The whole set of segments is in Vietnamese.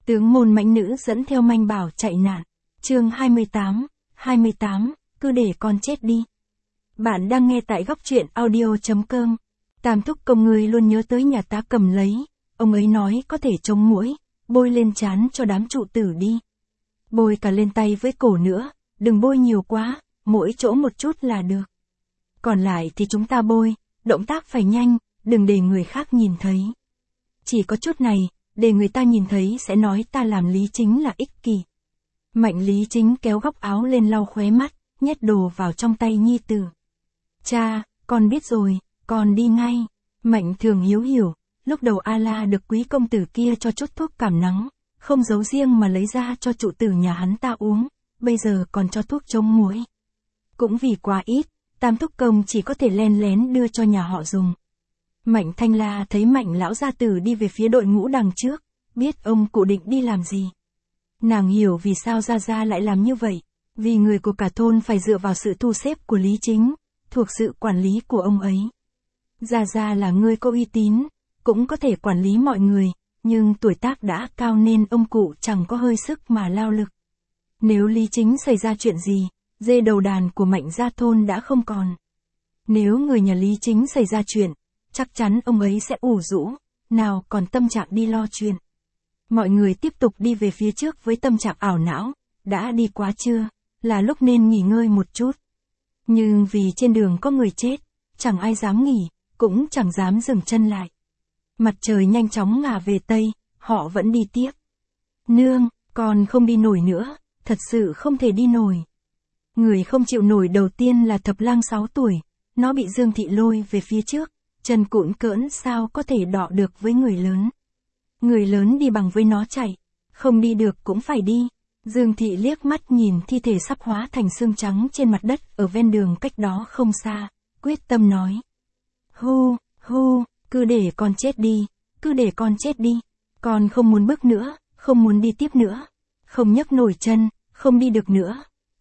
Tướng môn mãnh nữ dẫn theo manh bảo chạy nạn. Chương 28, cứ để con chết đi. Bạn đang nghe tại góc truyện audio.com. Tam thúc công người luôn nhớ tới nhà tá Cầm Lấy, ông ấy nói có thể chống muỗi, bôi lên trán cho đám trụ tử đi. Bôi cả lên tay với cổ nữa, đừng bôi nhiều quá, mỗi chỗ một chút là được. Còn lại thì chúng ta bôi, động tác phải nhanh, đừng để người khác nhìn thấy. Chỉ có chút này, để người ta nhìn thấy sẽ nói ta làm Lý Chính là ích kỷ. Mạnh Lý Chính kéo góc áo lên lau khóe mắt, nhét đồ vào trong tay nhi tử. Cha, con biết rồi, con đi ngay. Mạnh Thường Hiếu hiểu, lúc đầu A La được quý công tử kia cho chút thuốc cảm nắng, không giấu riêng mà lấy ra cho trụ tử nhà hắn ta uống, bây giờ còn cho thuốc chống muỗi. Cũng vì quá ít, Tam thúc công chỉ có thể len lén đưa cho nhà họ dùng. Mạnh Thanh La thấy Mạnh lão gia tử đi về phía đội ngũ đằng trước, biết ông cụ định đi làm gì. Nàng hiểu vì sao Gia Gia lại làm như vậy, vì người của cả thôn phải dựa vào sự thu xếp của Lý Chính, thuộc sự quản lý của ông ấy. Gia Gia là người có uy tín, cũng có thể quản lý mọi người, nhưng tuổi tác đã cao nên ông cụ chẳng có hơi sức mà lao lực. Nếu Lý Chính xảy ra chuyện gì, dê đầu đàn của Mạnh gia thôn đã không còn. Nếu người nhà Lý Chính xảy ra chuyện, chắc chắn ông ấy sẽ ủ rũ, nào còn tâm trạng đi lo chuyện. Mọi người tiếp tục đi về phía trước với tâm trạng ảo não, đã đi quá trưa, là lúc nên nghỉ ngơi một chút. Nhưng vì trên đường có người chết, chẳng ai dám nghỉ, cũng chẳng dám dừng chân lại. Mặt trời nhanh chóng ngả về Tây, họ vẫn đi tiếp. Nương, con không đi nổi nữa, thật sự không thể đi nổi. Người không chịu nổi đầu tiên là Thập Lang 6 tuổi, nó bị Dương Thị lôi về phía trước, chân cũn cỡn sao có thể đọ được với người lớn. Người lớn đi bằng với nó chạy, không đi được cũng phải đi. Dương Thị liếc mắt nhìn thi thể sắp hóa thành xương trắng trên mặt đất ở ven đường cách đó không xa, quyết tâm nói. Hu, cứ để con chết đi, cứ để con chết đi. Con không muốn bước nữa, không muốn đi tiếp nữa, không nhấc nổi chân, không đi được nữa.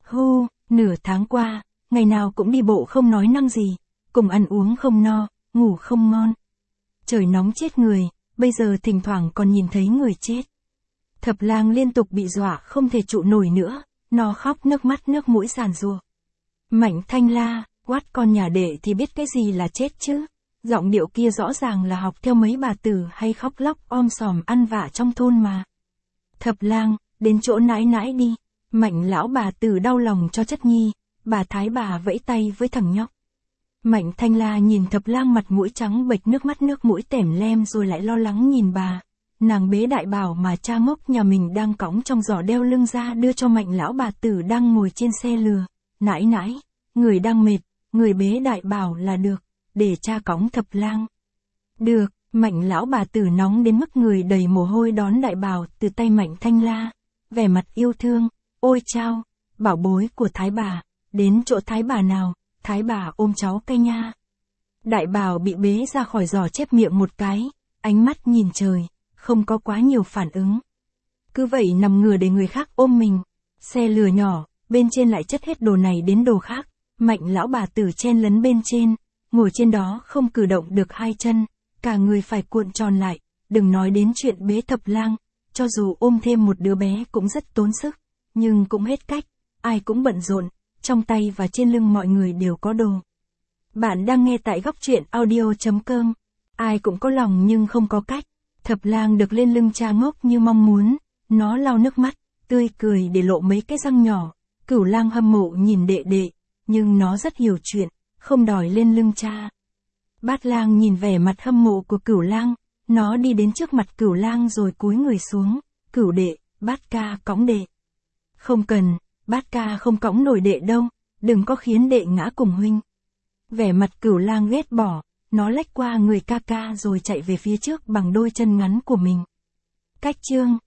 Nửa tháng qua, ngày nào cũng đi bộ không nói năng gì, cùng ăn uống không no, ngủ không ngon. Trời nóng chết người, bây giờ thỉnh thoảng còn nhìn thấy người chết. Thập Lang liên tục bị dọa không thể trụ nổi nữa, nó khóc nước mắt nước mũi giàn giụa. Mạnh Thanh La, quát con nhà đệ thì biết cái gì là chết chứ. Giọng điệu kia rõ ràng là học theo mấy bà tử hay khóc lóc om sòm ăn vạ trong thôn mà. Thập Lang, đến chỗ nãi nãi đi. Mạnh lão bà tử đau lòng cho chất nhi, bà thái bà vẫy tay với thằng nhóc. Mạnh Thanh La nhìn Thập Lang mặt mũi trắng bệch nước mắt nước mũi tẻm lem rồi lại lo lắng nhìn bà. Nàng bế đại bảo mà cha ngốc nhà mình đang cõng trong giỏ đeo lưng ra đưa cho Mạnh lão bà tử đang ngồi trên xe lừa. Nãi nãi, người đang mệt, người bế đại bảo là được, để cha cõng Thập Lang. Được, Mạnh lão bà tử nóng đến mức người đầy mồ hôi đón đại bảo từ tay Mạnh Thanh La, vẻ mặt yêu thương. Ôi chao, bảo bối của thái bà, đến chỗ thái bà nào, thái bà ôm cháu cây nha. Đại bảo bị bế ra khỏi giỏ chép miệng một cái, ánh mắt nhìn trời, không có quá nhiều phản ứng. Cứ vậy nằm ngửa để người khác ôm mình. Xe lừa nhỏ, bên trên lại chất hết đồ này đến đồ khác. Mạnh lão bà tử chen lấn bên trên, ngồi trên đó không cử động được hai chân, cả người phải cuộn tròn lại, đừng nói đến chuyện bế Thập Lang, cho dù ôm thêm một đứa bé cũng rất tốn sức. Nhưng cũng hết cách, ai cũng bận rộn, trong tay và trên lưng mọi người đều có đồ. Bạn đang nghe tại góc truyện audio.com. Ai cũng có lòng nhưng không có cách. Thập Lang được lên lưng cha ngốc như mong muốn, nó lau nước mắt, tươi cười để lộ mấy cái răng nhỏ. Cửu Lang hâm mộ nhìn đệ đệ, nhưng nó rất hiểu chuyện, không đòi lên lưng cha. Bát Lang nhìn vẻ mặt hâm mộ của Cửu Lang, nó đi đến trước mặt Cửu Lang rồi cúi người xuống. Cửu đệ, Bát ca cõng đệ. Không cần, Bát ca không cõng nổi đệ đâu, đừng có khiến đệ ngã cùng huynh. Vẻ mặt Cửu Lang ghét bỏ, nó lách qua người ca ca rồi chạy về phía trước bằng đôi chân ngắn của mình. Cách chương